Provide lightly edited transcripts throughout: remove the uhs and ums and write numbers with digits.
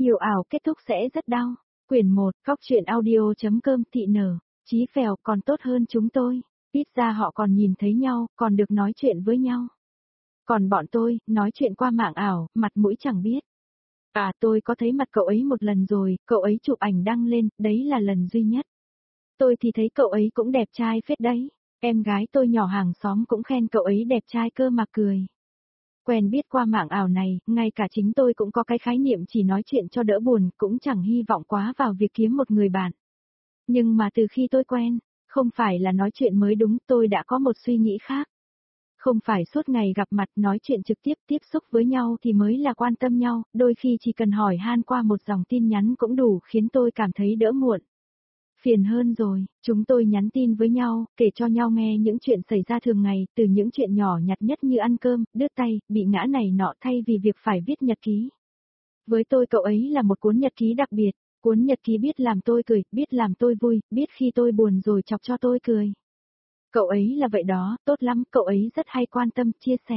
Yêu ảo kết thúc sẽ rất đau. Quyển 1, Cóc truyện audio.com Thị nở, Chí Phèo còn tốt hơn chúng tôi. Ít ra họ còn nhìn thấy nhau, còn được nói chuyện với nhau. Còn bọn tôi, nói chuyện qua mạng ảo, mặt mũi chẳng biết. À tôi có thấy mặt cậu ấy một lần rồi, cậu ấy chụp ảnh đăng lên, đấy là lần duy nhất. Tôi thì thấy cậu ấy cũng đẹp trai phết đấy. Em gái tôi nhỏ hàng xóm cũng khen cậu ấy đẹp trai cơ mà cười. Quen biết qua mạng ảo này, ngay cả chính tôi cũng có cái khái niệm chỉ nói chuyện cho đỡ buồn, cũng chẳng hy vọng quá vào việc kiếm một người bạn. Nhưng mà từ khi tôi quen, không phải là nói chuyện mới đúng, tôi đã có một suy nghĩ khác. Không phải suốt ngày gặp mặt nói chuyện trực tiếp xúc với nhau thì mới là quan tâm nhau, đôi khi chỉ cần hỏi han qua một dòng tin nhắn cũng đủ khiến tôi cảm thấy đỡ muộn. Phiền hơn rồi, chúng tôi nhắn tin với nhau, kể cho nhau nghe những chuyện xảy ra thường ngày, từ những chuyện nhỏ nhặt nhất như ăn cơm, đứt tay, bị ngã này nọ thay vì việc phải viết nhật ký. Với tôi cậu ấy là một cuốn nhật ký đặc biệt, cuốn nhật ký biết làm tôi cười, biết làm tôi vui, biết khi tôi buồn rồi chọc cho tôi cười. Cậu ấy là vậy đó, tốt lắm, cậu ấy rất hay quan tâm, chia sẻ.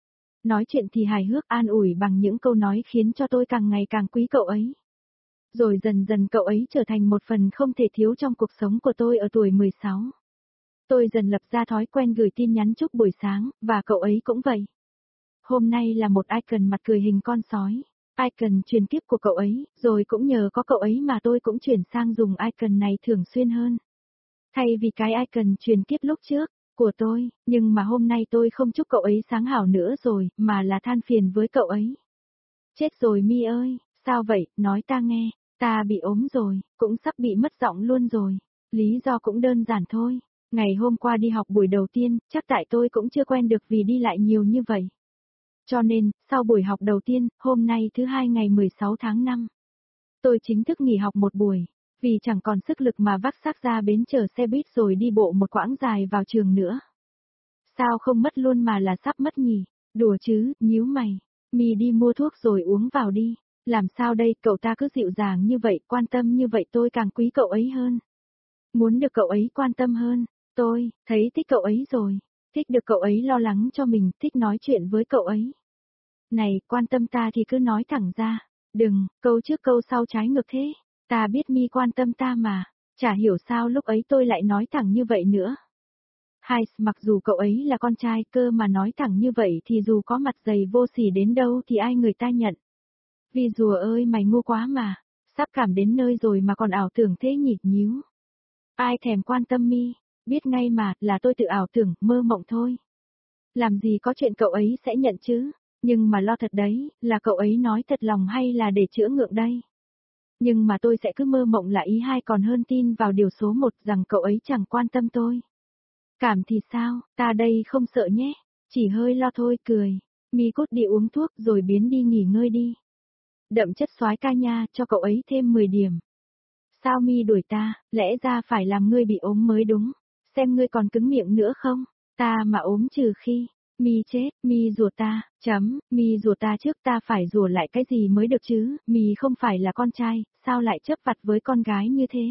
Nói chuyện thì hài hước an ủi bằng những câu nói khiến cho tôi càng ngày càng quý cậu ấy. Rồi dần dần cậu ấy trở thành một phần không thể thiếu trong cuộc sống của tôi ở tuổi 16. Tôi dần lập ra thói quen gửi tin nhắn chúc buổi sáng, và cậu ấy cũng vậy. Hôm nay là một icon mặt cười hình con sói. Icon truyền kiếp của cậu ấy, rồi cũng nhờ có cậu ấy mà tôi cũng chuyển sang dùng icon này thường xuyên hơn. Thay vì cái icon truyền kiếp lúc trước, của tôi, nhưng mà hôm nay tôi không chúc cậu ấy sáng hảo nữa rồi, mà là than phiền với cậu ấy. Chết rồi Mi ơi, sao vậy, nói ta nghe, ta bị ốm rồi, cũng sắp bị mất giọng luôn rồi. Lý do cũng đơn giản thôi, ngày hôm qua đi học buổi đầu tiên, chắc tại tôi cũng chưa quen được vì đi lại nhiều như vậy. Cho nên, sau buổi học đầu tiên, hôm nay thứ hai ngày 16 tháng 5, tôi chính thức nghỉ học một buổi, vì chẳng còn sức lực mà vác xác ra bến chờ xe buýt rồi đi bộ một quãng dài vào trường nữa. Sao không mất luôn mà là sắp mất nhỉ? Đùa chứ, nhíu mày. Mi đi mua thuốc rồi uống vào đi. Làm sao đây, cậu ta cứ dịu dàng như vậy, quan tâm như vậy tôi càng quý cậu ấy hơn. Muốn được cậu ấy quan tâm hơn, tôi, thấy thích cậu ấy rồi. Thích được cậu ấy lo lắng cho mình, thích nói chuyện với cậu ấy. Này, quan tâm ta thì cứ nói thẳng ra. Đừng, câu trước câu sau trái ngược thế. Ta biết Mi quan tâm ta mà. Chả hiểu sao lúc ấy tôi lại nói thẳng như vậy nữa. Hai, mặc dù cậu ấy là con trai cơ mà nói thẳng như vậy thì dù có mặt dày vô sỉ đến đâu thì ai người ta nhận. Vì rùa ơi mày ngu quá mà, sắp cảm đến nơi rồi mà còn ảo tưởng thế nhỉ nhíu. Ai thèm quan tâm Mi, biết ngay mà là tôi tự ảo tưởng, mơ mộng thôi. Làm gì có chuyện cậu ấy sẽ nhận chứ, nhưng mà lo thật đấy, là cậu ấy nói thật lòng hay là để chữa ngượng đây. Nhưng mà tôi sẽ cứ mơ mộng là ý hai còn hơn tin vào điều số một rằng cậu ấy chẳng quan tâm tôi. Cảm thì sao, ta đây không sợ nhé, chỉ hơi lo thôi cười. Mi cút đi uống thuốc rồi biến đi nghỉ ngơi đi. Đậm chất soái ca nha, cho cậu ấy thêm 10 điểm. Sao Mi đuổi ta, lẽ ra phải làm ngươi bị ốm mới đúng. Xem ngươi còn cứng miệng nữa không, ta mà ốm trừ khi. Mi chết, Mi rủa ta, Mi rủa ta trước ta phải rủa lại cái gì mới được chứ, Mi không phải là con trai, sao lại chấp vặt với con gái như thế?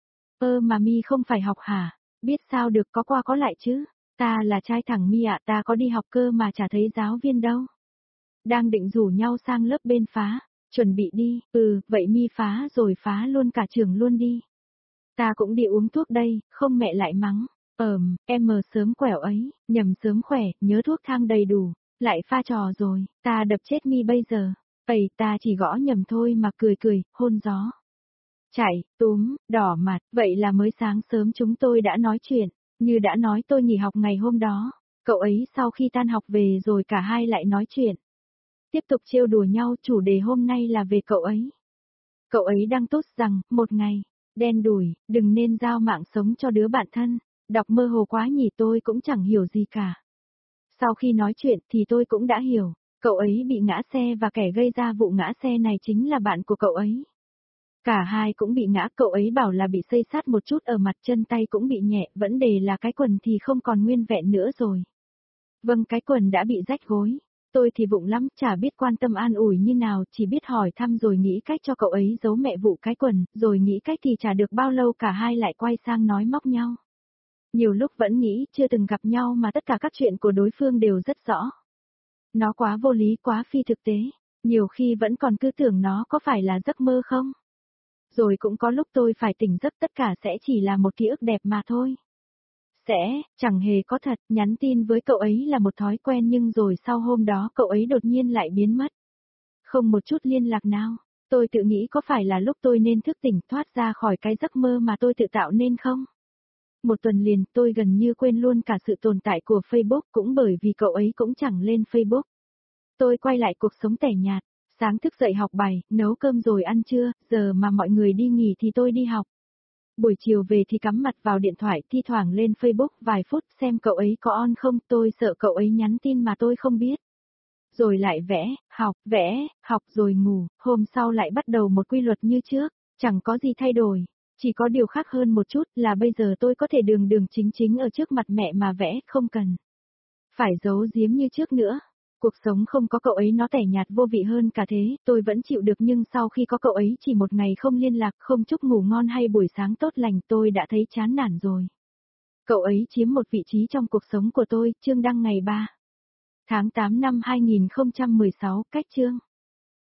Mà Mi không phải học hả? Biết sao được có qua có lại chứ, ta là trai thẳng Mi ạ, ta có đi học cơ mà chả thấy giáo viên đâu. Đang định rủ nhau sang lớp bên phá, chuẩn bị đi, vậy Mi phá rồi phá luôn cả trường luôn đi. Ta cũng đi uống thuốc đây, không mẹ lại mắng. Em mờ sớm quẻo ấy, nhầm sớm khỏe, nhớ thuốc thang đầy đủ, lại pha trò rồi, ta đập chết Mi bây giờ. Ta chỉ gõ nhầm thôi mà cười, hôn gió. Chạy, túm, đỏ mặt, vậy là mới sáng sớm chúng tôi đã nói chuyện, như đã nói tôi nghỉ học ngày hôm đó, cậu ấy sau khi tan học về rồi cả hai lại nói chuyện. Tiếp tục trêu đùa nhau, chủ đề hôm nay là về cậu ấy. Cậu ấy đang tốt rằng, một ngày, đen đủi, đừng nên giao mạng sống cho đứa bạn thân, đọc mơ hồ quá nhỉ tôi cũng chẳng hiểu gì cả. Sau khi nói chuyện thì tôi cũng đã hiểu, cậu ấy bị ngã xe và kẻ gây ra vụ ngã xe này chính là bạn của cậu ấy. Cả hai cũng bị ngã, cậu ấy bảo là bị xây xát một chút ở mặt, chân tay cũng bị nhẹ, vấn đề là cái quần thì không còn nguyên vẹn nữa rồi. Vâng, cái quần đã bị rách gối. Tôi thì vụng lắm, chả biết quan tâm an ủi như nào, chỉ biết hỏi thăm rồi nghĩ cách cho cậu ấy giấu mẹ vụ cái quần, rồi nghĩ cách thì chả được bao lâu cả hai lại quay sang nói móc nhau. Nhiều lúc vẫn nghĩ chưa từng gặp nhau mà tất cả các chuyện của đối phương đều rất rõ. Nó quá vô lý, quá phi thực tế. Nhiều khi vẫn còn cứ tưởng nó có phải là giấc mơ không? Rồi cũng có lúc tôi phải tỉnh giấc tất cả sẽ chỉ là một ký ức đẹp mà thôi. Chẳng hề có thật, nhắn tin với cậu ấy là một thói quen nhưng rồi sau hôm đó cậu ấy đột nhiên lại biến mất. Không một chút liên lạc nào. Tôi tự nghĩ có phải là lúc tôi nên thức tỉnh thoát ra khỏi cái giấc mơ mà tôi tự tạo nên không? Một tuần liền tôi gần như quên luôn cả sự tồn tại của Facebook cũng bởi vì cậu ấy cũng chẳng lên Facebook. Tôi quay lại cuộc sống tẻ nhạt, sáng thức dậy học bài, nấu cơm rồi ăn trưa, giờ mà mọi người đi nghỉ thì tôi đi học. Buổi chiều về thì cắm mặt vào điện thoại thi thoảng lên Facebook vài phút xem cậu ấy có on không, tôi sợ cậu ấy nhắn tin mà tôi không biết. Rồi lại vẽ, học rồi ngủ, hôm sau lại bắt đầu một quy luật như trước, chẳng có gì thay đổi. Chỉ có điều khác hơn một chút là bây giờ tôi có thể đường đường chính chính ở trước mặt mẹ mà vẽ, không cần phải giấu giếm như trước nữa. Cuộc sống không có cậu ấy nó tẻ nhạt vô vị hơn cả thế, tôi vẫn chịu được nhưng sau khi có cậu ấy chỉ một ngày không liên lạc, không chúc ngủ ngon hay buổi sáng tốt lành tôi đã thấy chán nản rồi. Cậu ấy chiếm một vị trí trong cuộc sống của tôi, chương đăng ngày 3 tháng 8 năm 2016, cách chương.